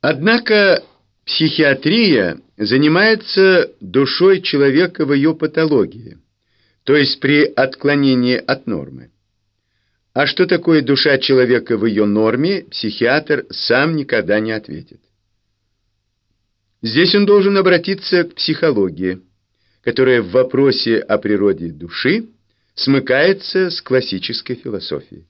Однако психиатрия занимается душой человека в ее патологии, то есть при отклонении от нормы. А что такое душа человека в ее норме, психиатр сам никогда не ответит. Здесь он должен обратиться к психологии, которая в вопросе о природе души смыкается с классической философией.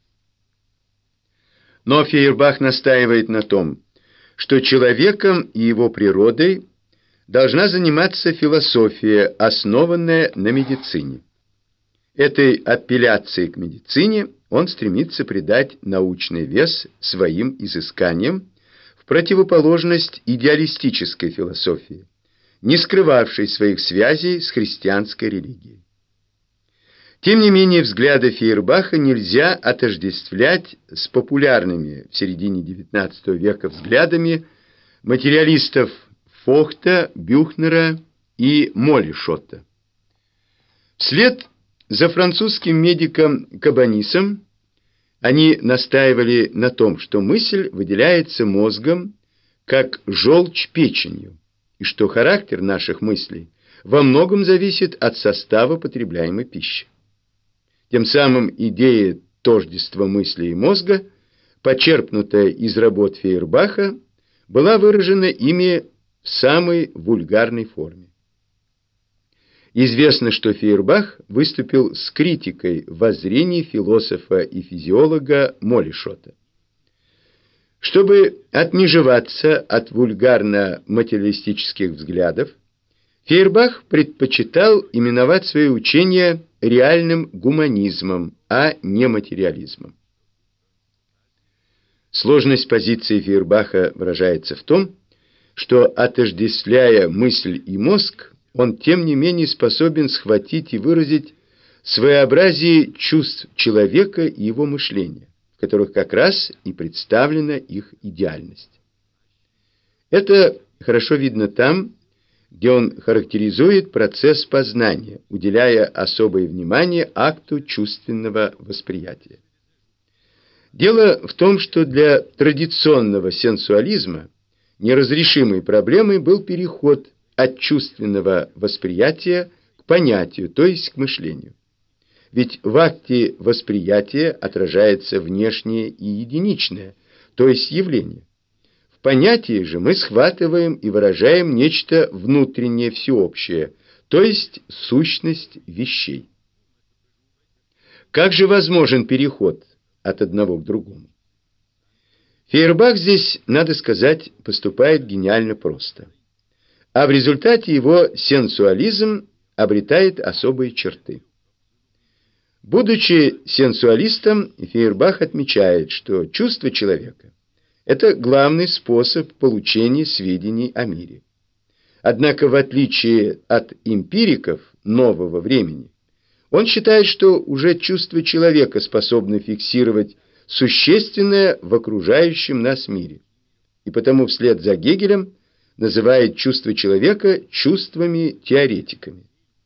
Но Фейербах настаивает на том, что человеком и его природой должна заниматься философия, основанная на медицине. Этой апелляции к медицине он стремится придать научный вес своим изысканиям в противоположность идеалистической философии, не скрывавшей своих связей с христианской религией. Тем не менее, взгляды Фейербаха нельзя отождествлять с популярными в середине XIX века взглядами материалистов Фохта, Бюхнера и Молишота. Вслед за французским медиком Кабанисом они настаивали на том, что мысль выделяется мозгом как желчь печенью, и что характер наших мыслей во многом зависит от состава потребляемой пищи. Тем самым идея тождества мысли и мозга, почерпнутая из работ Фейербаха, была выражена ими в самой вульгарной форме. Известно, что Фейербах выступил с критикой воззрений философа и физиолога Молишота. Чтобы отмежеваться от вульгарно-материалистических взглядов, Фейербах предпочитал именовать свое учение реальным гуманизмом, а не материализмом. Сложность позиции Фейербаха выражается в том, что, отождествляя мысль и мозг, он тем не менее способен схватить и выразить своеобразие чувств человека и его мышления, в которых как раз и представлена их идеальность. Это хорошо видно там, где он характеризует процесс познания, уделяя особое внимание акту чувственного восприятия. Дело в том, что для традиционного сенсуализма неразрешимой проблемой был переход от чувственного восприятия к понятию, то есть к мышлению. Ведь в акте восприятия отражается внешнее и единичное, то есть явление. В понятии же мы схватываем и выражаем нечто внутреннее всеобщее, то есть сущность вещей. Как же возможен переход от одного к другому? Фейербах здесь, надо сказать, поступает гениально просто. А в результате его сенсуализм обретает особые черты. Будучи сенсуалистом, Фейербах отмечает, что чувство человека – это главный способ получения сведений о мире. Однако, в отличие от эмпириков нового времени, он считает, что уже чувство человека способно фиксировать существенное в окружающем нас мире, и потому вслед за Гегелем называет чувства человека чувствами-теоретиками.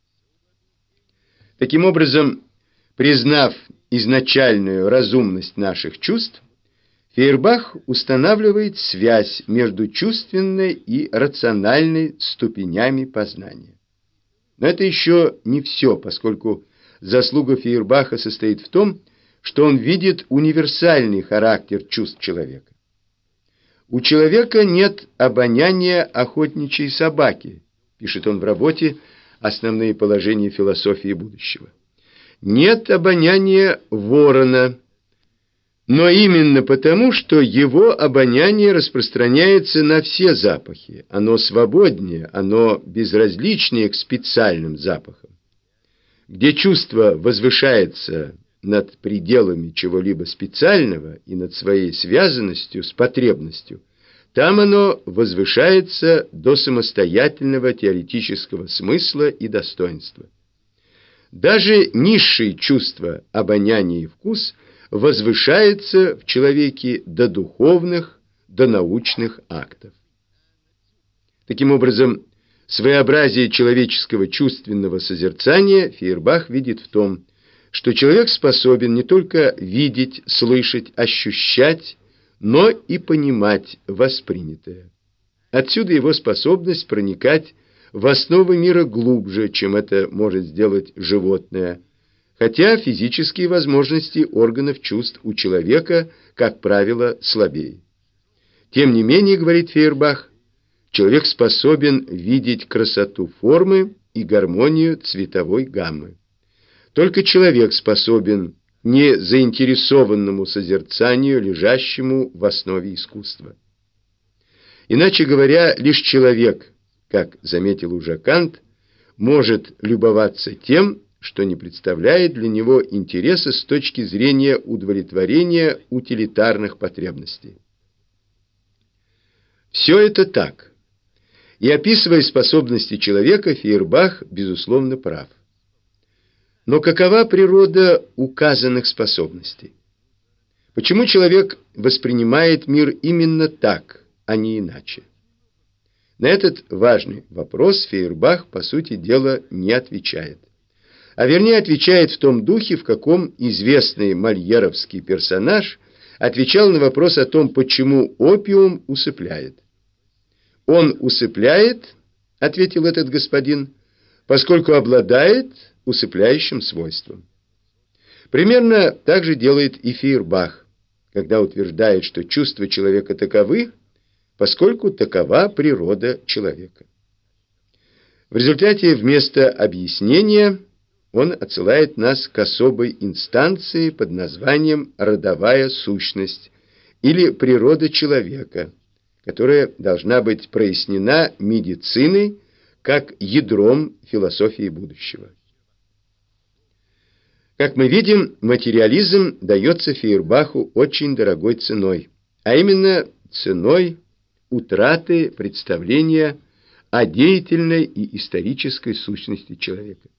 Таким образом, признав изначальную разумность наших чувств, Фейербах устанавливает связь между чувственной и рациональной ступенями познания. Но это еще не все, поскольку заслуга Фейербаха состоит в том, что он видит универсальный характер чувств человека. «У человека нет обоняния охотничьей собаки», пишет он в работе «Основные положения философии будущего». «Нет обоняния ворона, но именно потому, что его обоняние распространяется на все запахи, оно свободнее, оно безразличнее к специальным запахам. Где чувство возвышается над пределами чего-либо специального и над своей связанностью с потребностью, там оно возвышается до самостоятельного теоретического смысла и достоинства. Даже низшие чувства, обоняние и вкус, возвышается в человеке до духовных, до научных актов. Таким образом, своеобразие человеческого чувственного созерцания Фейербах видит в том, что человек способен не только видеть, слышать, ощущать, но и понимать воспринятое. Отсюда его способность проникать в основы мира глубже, чем это может сделать животное, хотя физические возможности органов чувств у человека, как правило, слабее. Тем не менее, говорит Фейербах, человек способен видеть красоту формы и гармонию цветовой гаммы. Только человек способен не заинтересованному созерцанию, лежащему в основе искусства. Иначе говоря, лишь человек, как заметил уже Кант, может любоваться тем, что не представляет для него интереса с точки зрения удовлетворения утилитарных потребностей. Все это так. И описывая способности человека, Фейербах, безусловно, прав. Но какова природа указанных способностей? Почему человек воспринимает мир именно так, а не иначе? На этот важный вопрос Фейербах, по сути дела, не отвечает. А вернее, отвечает в том духе, в каком известный мольеровский персонаж отвечал на вопрос о том, почему опиум усыпляет. «Он усыпляет, — ответил этот господин, — поскольку обладает усыпляющим свойством». Примерно так же делает и Фейербах, когда утверждает, что чувства человека таковы, поскольку такова природа человека. В результате вместо объяснения он отсылает нас к особой инстанции под названием «родовая сущность» или «природа человека», которая должна быть прояснена медициной как ядром философии будущего. Как мы видим, материализм дается Фейербаху очень дорогой ценой, а именно ценой утраты представления о деятельной и исторической сущности человека.